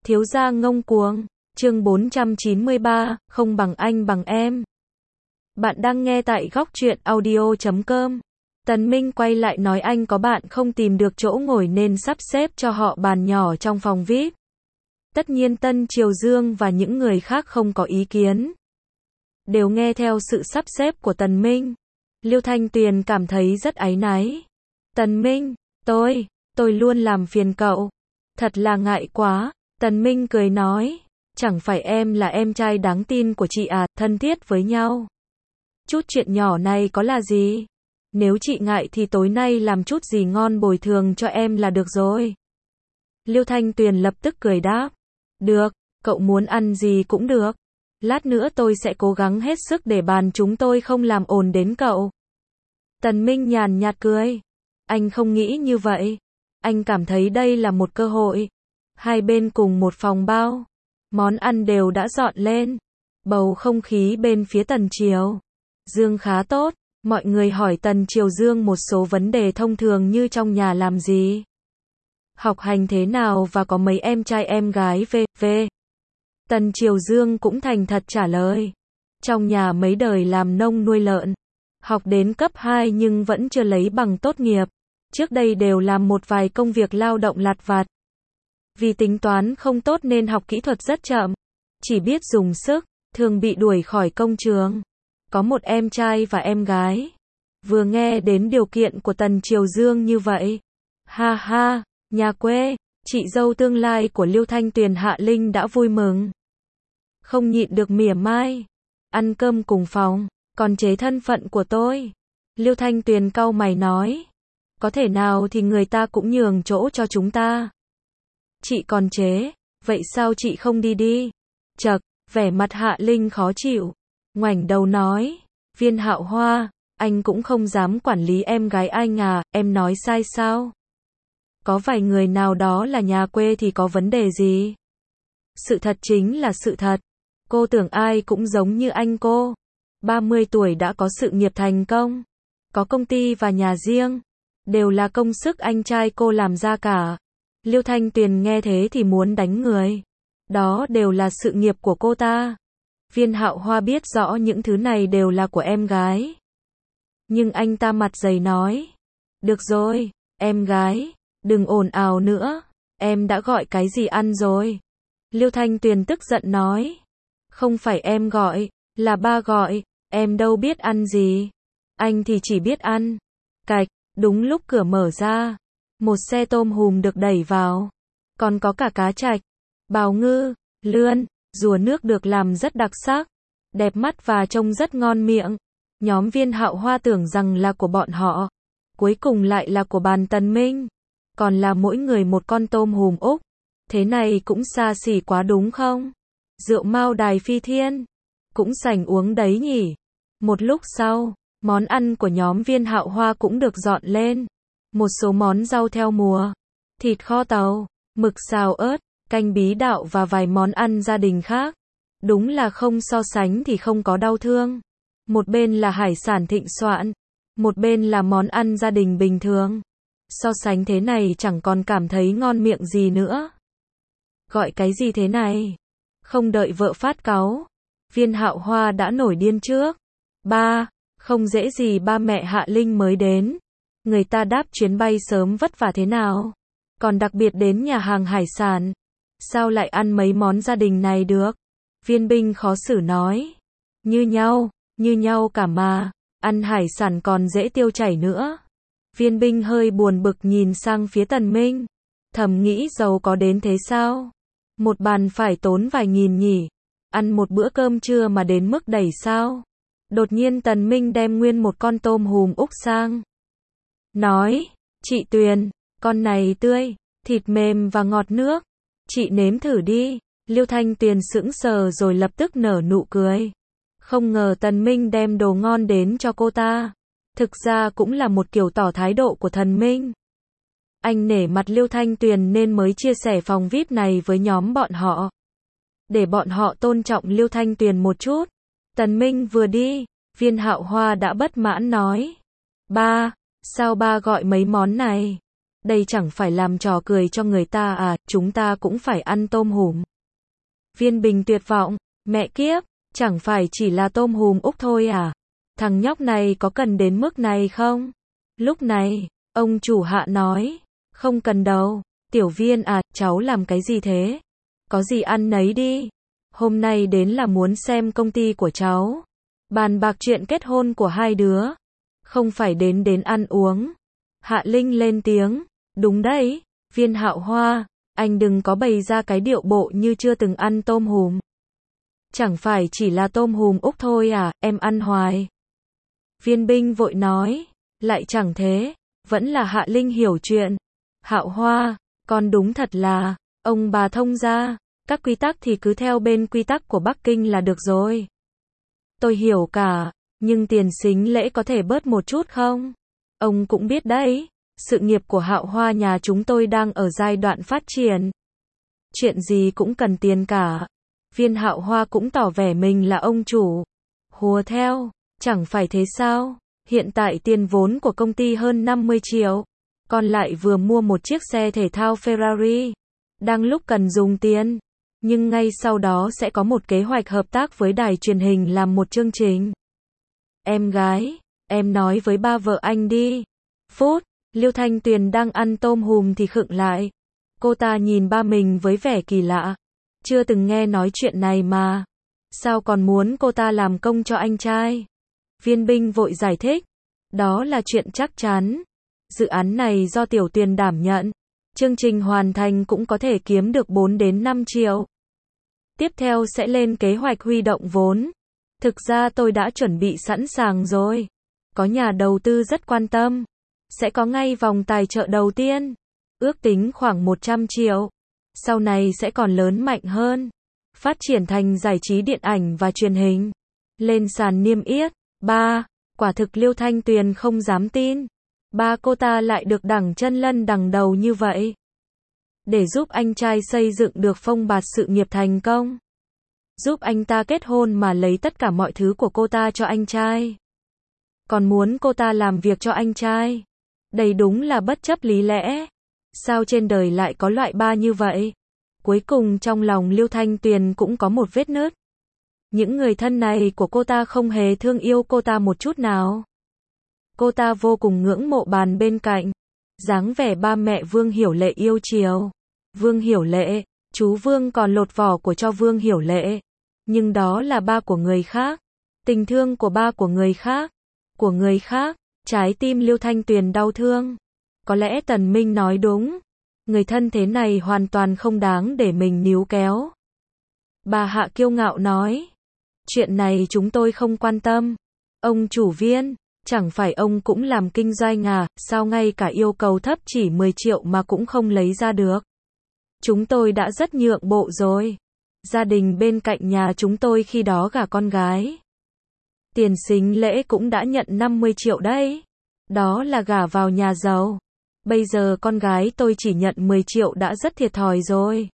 Thiếu gia ngông cuồng, chương 493, không bằng anh bằng em. Bạn đang nghe tại góc truyện audio.com. Tần Minh quay lại nói anh có bạn không tìm được chỗ ngồi nên sắp xếp cho họ bàn nhỏ trong phòng VIP. Tất nhiên Tân Triều Dương và những người khác không có ý kiến. Đều nghe theo sự sắp xếp của Tần Minh. Liêu Thanh Tuyền cảm thấy rất áy náy. Tần Minh, tôi luôn làm phiền cậu. Thật là ngại quá. Tần Minh cười nói, chẳng phải em là em trai đáng tin của chị à, thân thiết với nhau. Chút chuyện nhỏ này có là gì? Nếu chị ngại thì tối nay làm chút gì ngon bồi thường cho em là được rồi. Liêu Thanh Tuyền lập tức cười đáp, được, cậu muốn ăn gì cũng được. Lát nữa tôi sẽ cố gắng hết sức để bàn chúng tôi không làm ồn đến cậu. Tần Minh nhàn nhạt cười, anh không nghĩ như vậy. Anh cảm thấy đây là một cơ hội. Hai bên cùng một phòng bao. Món ăn đều đã dọn lên. Bầu không khí bên phía Tần Triều Dương khá tốt. Mọi người hỏi Tần Triều Dương một số vấn đề thông thường như trong nhà làm gì, học hành thế nào và có mấy em trai em gái v.v. Tần Triều Dương cũng thành thật trả lời. Trong nhà mấy đời làm nông nuôi lợn. Học đến cấp 2 nhưng vẫn chưa lấy bằng tốt nghiệp. Trước đây đều làm một vài công việc lao động lặt vặt. Vì tính toán không tốt nên học kỹ thuật rất chậm. Chỉ biết dùng sức, thường bị đuổi khỏi công trường. Có một em trai và em gái. Vừa nghe đến điều kiện của Tần Triều Dương như vậy. Ha ha, nhà quê, chị dâu tương lai của Liêu Thanh Tuyền Hạ Linh đã vui mừng. Không nhịn được mỉa mai. Ăn cơm cùng phòng, còn chế thân phận của tôi. Liêu Thanh Tuyền cau mày nói. Có thể nào thì người ta cũng nhường chỗ cho chúng ta. Chị còn chế, vậy sao chị không đi? Chậc, vẻ mặt Hạ Linh khó chịu. Ngoảnh đầu nói, Viên Hạo Hoa, anh cũng không dám quản lý em gái anh à, em nói sai sao? Có vài người nào đó là nhà quê thì có vấn đề gì? Sự thật chính là sự thật. Cô tưởng ai cũng giống như anh cô. 30 tuổi đã có sự nghiệp thành công. Có công ty và nhà riêng. Đều là công sức anh trai cô làm ra cả. Liêu Thanh Tuyền nghe thế thì muốn đánh người. Đó đều là sự nghiệp của cô ta. Viên Hạo Hoa biết rõ những thứ này đều là của em gái. Nhưng anh ta mặt dày nói. Được rồi, em gái, đừng ồn ào nữa. Em đã gọi cái gì ăn rồi? Liêu Thanh Tuyền tức giận nói. Không phải em gọi, là ba gọi. Em đâu biết ăn gì. Anh thì chỉ biết ăn. Cạch, đúng lúc cửa mở ra. Một xe tôm hùm được đẩy vào. Còn có cả cá trạch, bào ngư, lươn, rùa nước được làm rất đặc sắc. Đẹp mắt và trông rất ngon miệng. Nhóm Viên Hạo Hoa tưởng rằng là của bọn họ. Cuối cùng lại là của bàn Tần Minh. Còn là mỗi người một con tôm hùm Úc. Thế này cũng xa xỉ quá đúng không? Rượu Mao Đài Phi Thiên. Cũng sành uống đấy nhỉ. Một lúc sau, món ăn của nhóm Viên Hạo Hoa cũng được dọn lên. Một số món rau theo mùa. Thịt kho tàu, mực xào ớt, canh bí đạo và vài món ăn gia đình khác. Đúng là không so sánh thì không có đau thương. Một bên là hải sản thịnh soạn. Một bên là món ăn gia đình bình thường. So sánh thế này chẳng còn cảm thấy ngon miệng gì nữa. Gọi cái gì thế này? Không đợi vợ phát cáu. Viên Hạo Hoa đã nổi điên trước. Ba, không dễ gì ba mẹ Hạ Linh mới đến. Người ta đáp chuyến bay sớm vất vả thế nào? Còn đặc biệt đến nhà hàng hải sản. Sao lại ăn mấy món gia đình này được? Viên Binh khó xử nói. Như nhau cả mà. Ăn hải sản còn dễ tiêu chảy nữa. Viên Binh hơi buồn bực nhìn sang phía Tần Minh. Thầm nghĩ giàu có đến thế sao? Một bàn phải tốn vài nghìn nhỉ? Ăn một bữa cơm trưa mà đến mức đẩy sao? Đột nhiên Tần Minh đem nguyên một con tôm hùm Úc sang. Nói, chị Tuyền, con này tươi, thịt mềm và ngọt nước. Chị nếm thử đi. Liêu Thanh Tuyền sững sờ rồi lập tức nở nụ cười. Không ngờ Tần Minh đem đồ ngon đến cho cô ta. Thực ra cũng là một kiểu tỏ thái độ của Tần Minh. Anh nể mặt Liêu Thanh Tuyền nên mới chia sẻ phòng VIP này với nhóm bọn họ. Để bọn họ tôn trọng Liêu Thanh Tuyền một chút. Tần Minh vừa đi, Viên Hạo Hoa đã bất mãn nói. Ba, sao ba gọi mấy món này? Đây chẳng phải làm trò cười cho người ta à, chúng ta cũng phải ăn tôm hùm. Viên Bình tuyệt vọng, mẹ kiếp, chẳng phải chỉ là tôm hùm Úc thôi à? Thằng nhóc này có cần đến mức này không? Lúc này, ông chủ Hạ nói, không cần đâu, Tiểu Viên à, cháu làm cái gì thế? Có gì ăn nấy đi. Hôm nay đến là muốn xem công ty của cháu, bàn bạc chuyện kết hôn của hai đứa, không phải đến ăn uống. Hạ Linh lên tiếng, đúng đấy, Viên Hạo Hoa, anh đừng có bày ra cái điệu bộ như chưa từng ăn tôm hùm. Chẳng phải chỉ là tôm hùm Úc thôi à, em ăn hoài. Viên Binh vội nói, lại chẳng thế, vẫn là Hạ Linh hiểu chuyện. Hạo Hoa, con đúng thật là, ông bà thông gia, các quy tắc thì cứ theo bên quy tắc của Bắc Kinh là được rồi. Tôi hiểu cả, nhưng tiền sính lễ có thể bớt một chút không? Ông cũng biết đấy, sự nghiệp của Hạo Hoa nhà chúng tôi đang ở giai đoạn phát triển. Chuyện gì cũng cần tiền cả. Viên Hạo Hoa cũng tỏ vẻ mình là ông chủ. Hùa theo, chẳng phải thế sao? Hiện tại tiền vốn của công ty hơn 50 triệu. Còn lại vừa mua một chiếc xe thể thao Ferrari. Đang lúc cần dùng tiền. Nhưng ngay sau đó sẽ có một kế hoạch hợp tác với đài truyền hình làm một chương trình. Em gái, em nói với ba vợ anh đi. Phút, Liêu Thanh Tuyền đang ăn tôm hùm thì khựng lại. Cô ta nhìn ba mình với vẻ kỳ lạ. Chưa từng nghe nói chuyện này mà. Sao còn muốn cô ta làm công cho anh trai? Viên Binh vội giải thích. Đó là chuyện chắc chắn. Dự án này do Tiểu Tuyền đảm nhận. Chương trình hoàn thành cũng có thể kiếm được 4 đến 5 triệu. Tiếp theo sẽ lên kế hoạch huy động vốn. Thực ra tôi đã chuẩn bị sẵn sàng rồi. Có nhà đầu tư rất quan tâm. Sẽ có ngay vòng tài trợ đầu tiên. Ước tính khoảng 100 triệu. Sau này sẽ còn lớn mạnh hơn. Phát triển thành giải trí điện ảnh và truyền hình. Lên sàn niêm yết. Quả thực Liêu Thanh Tuyền không dám tin. Ba cô ta lại được đẳng chân lân đằng đầu như vậy. Để giúp anh trai xây dựng được phông bạt sự nghiệp thành công. Giúp anh ta kết hôn mà lấy tất cả mọi thứ của cô ta cho anh trai. Còn muốn cô ta làm việc cho anh trai. Đây đúng là bất chấp lý lẽ. Sao trên đời lại có loại ba như vậy? Cuối cùng trong lòng Liêu Thanh Tuyền cũng có một vết nứt. Những người thân này của cô ta không hề thương yêu cô ta một chút nào. Cô ta vô cùng ngưỡng mộ bàn bên cạnh. Dáng vẻ ba mẹ Vương Hiểu Lệ yêu chiều. Vương Hiểu Lệ, chú Vương còn lột vỏ của cho Vương Hiểu Lệ. Nhưng đó là ba của người khác. Tình thương của ba của người khác. Của người khác, trái tim Liêu Thanh Tuyền đau thương. Có lẽ Tần Minh nói đúng. Người thân thế này hoàn toàn không đáng để mình níu kéo. Bà Hạ kiêu ngạo nói. Chuyện này chúng tôi không quan tâm. Ông chủ Viên, chẳng phải ông cũng làm kinh doanh à, sao ngay cả yêu cầu thấp chỉ 10 triệu mà cũng không lấy ra được. Chúng tôi đã rất nhượng bộ rồi. Gia đình bên cạnh nhà chúng tôi khi đó gả con gái. Tiền sính lễ cũng đã nhận 50 triệu đấy. Đó là gả vào nhà giàu. Bây giờ con gái tôi chỉ nhận 10 triệu đã rất thiệt thòi rồi.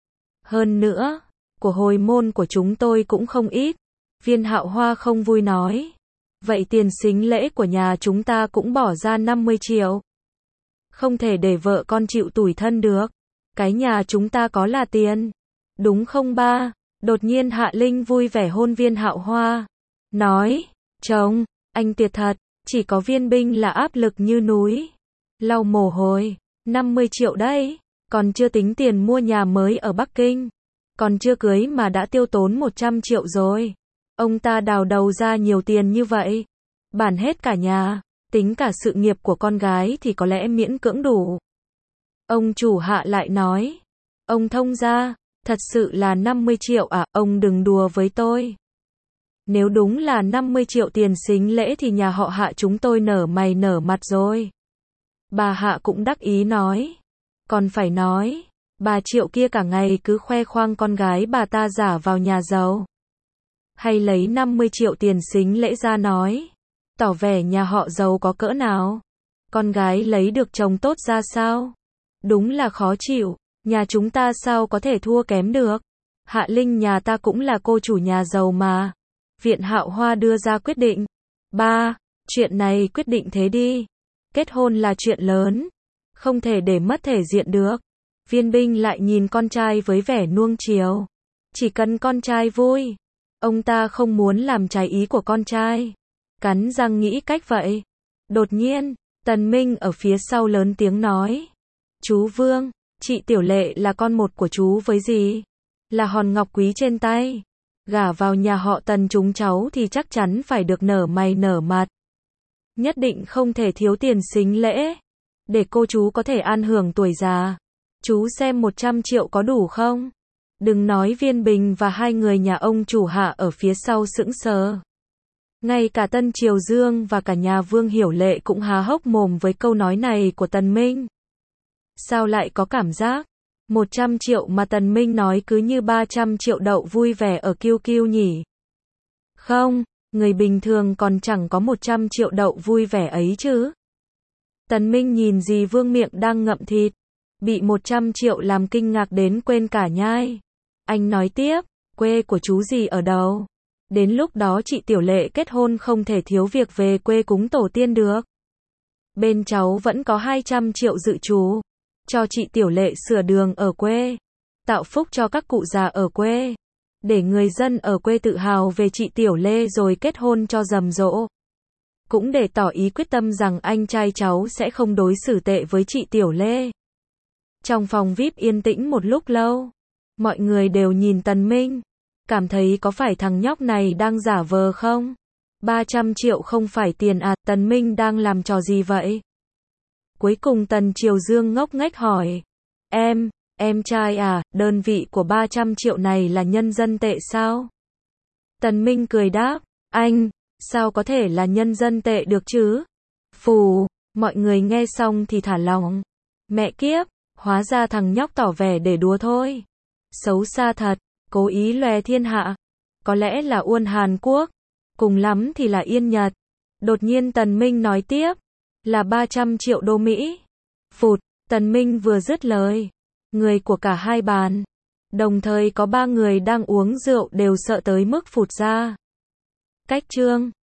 Hơn nữa, của hồi môn của chúng tôi cũng không ít. Viên Hạo Hoa không vui nói. Vậy tiền sính lễ của nhà chúng ta cũng bỏ ra 50 triệu. Không thể để vợ con chịu tủi thân được. Cái nhà chúng ta có là tiền. Đúng không ba? Đột nhiên Hạ Linh vui vẻ hôn Viên Hạo Hoa. Nói, chồng, anh tuyệt thật, chỉ có Viên Binh là áp lực như núi. Lau mồ hôi, 50 triệu đấy, còn chưa tính tiền mua nhà mới ở Bắc Kinh. Còn chưa cưới mà đã tiêu tốn 100 triệu rồi. Ông ta đào đầu ra nhiều tiền như vậy. Bản hết cả nhà, tính cả sự nghiệp của con gái thì có lẽ miễn cưỡng đủ. Ông chủ Hạ lại nói. Ông thông gia, thật sự là 50 triệu à, ông đừng đùa với tôi. Nếu đúng là 50 triệu tiền sính lễ thì nhà họ Hạ chúng tôi nở mày nở mặt rồi. Bà Hạ cũng đắc ý nói. Còn phải nói, bà Triệu kia cả ngày cứ khoe khoang con gái bà ta giả vào nhà giàu. Hay lấy 50 triệu tiền sính lễ ra nói. Tỏ vẻ nhà họ giàu có cỡ nào. Con gái lấy được chồng tốt ra sao? Đúng là khó chịu. Nhà chúng ta sao có thể thua kém được? Hạ Linh nhà ta cũng là cô chủ nhà giàu mà. Viện Hạo Hoa đưa ra quyết định. Chuyện này quyết định thế đi. Kết hôn là chuyện lớn. không thể để mất thể diện được. Viên Binh lại nhìn con trai với vẻ nuông chiều. Chỉ cần con trai vui. Ông ta không muốn làm trái ý của con trai. Cắn răng nghĩ cách vậy. Đột nhiên, Tần Minh ở phía sau lớn tiếng nói. Chú Vương, chị Tiểu Lệ là con một của chú với gì? Là hòn ngọc quý trên tay. Gả vào nhà họ Tần chúng cháu thì chắc chắn phải được nở mày nở mặt. Nhất định không thể thiếu tiền sính lễ. Để cô chú có thể an hưởng tuổi già. Chú xem 100 triệu có đủ không? Đừng nói Viên Bình và hai người nhà ông chủ hạ ở phía sau sững sờ. Ngay cả Tân Triều Dương và cả nhà Vương Hiểu Lệ cũng há hốc mồm với câu nói này của Tần Minh. Sao lại có cảm giác 100 triệu mà Tần Minh nói cứ như 300 triệu đậu vui vẻ ở kiêu kiêu nhỉ? Không, người bình thường còn chẳng có 100 triệu đậu vui vẻ ấy chứ. Tần Minh nhìn dì Vương miệng đang ngậm thịt, bị 100 triệu làm kinh ngạc đến quên cả nhai. Anh nói tiếp, quê của chú dì ở đâu? Đến lúc đó chị Tiểu Lệ kết hôn không thể thiếu việc về quê cúng tổ tiên được. Bên cháu vẫn có 200 triệu dự trù. Cho chị Tiểu Lệ sửa đường ở quê. Tạo phúc cho các cụ già ở quê. Để người dân ở quê tự hào về chị Tiểu Lê rồi kết hôn cho rầm rộ. Cũng để tỏ ý quyết tâm rằng anh trai cháu sẽ không đối xử tệ với chị Tiểu Lê. Trong phòng VIP yên tĩnh một lúc lâu. Mọi người đều nhìn Tần Minh. Cảm thấy có phải thằng nhóc này đang giả vờ không? 300 triệu không phải tiền à, Tần Minh đang làm trò gì vậy? Cuối cùng Tần Triều Dương ngốc nghếch hỏi. Em trai à, đơn vị của 300 triệu này là nhân dân tệ sao? Tần Minh cười đáp, anh, sao có thể là nhân dân tệ được chứ? Phù, mọi người nghe xong thì thả lỏng. Mẹ kiếp, hóa ra thằng nhóc tỏ vẻ để đùa thôi. Xấu xa thật, cố ý lòe thiên hạ. Có lẽ là Uôn Hàn Quốc, cùng lắm thì là Yên Nhật. Đột nhiên Tần Minh nói tiếp, là 300 triệu đô Mỹ. Phụt, Tần Minh vừa dứt lời. Người của cả hai bàn. Đồng thời có 3 người đang uống rượu đều sợ tới mức phụt ra. Cách chương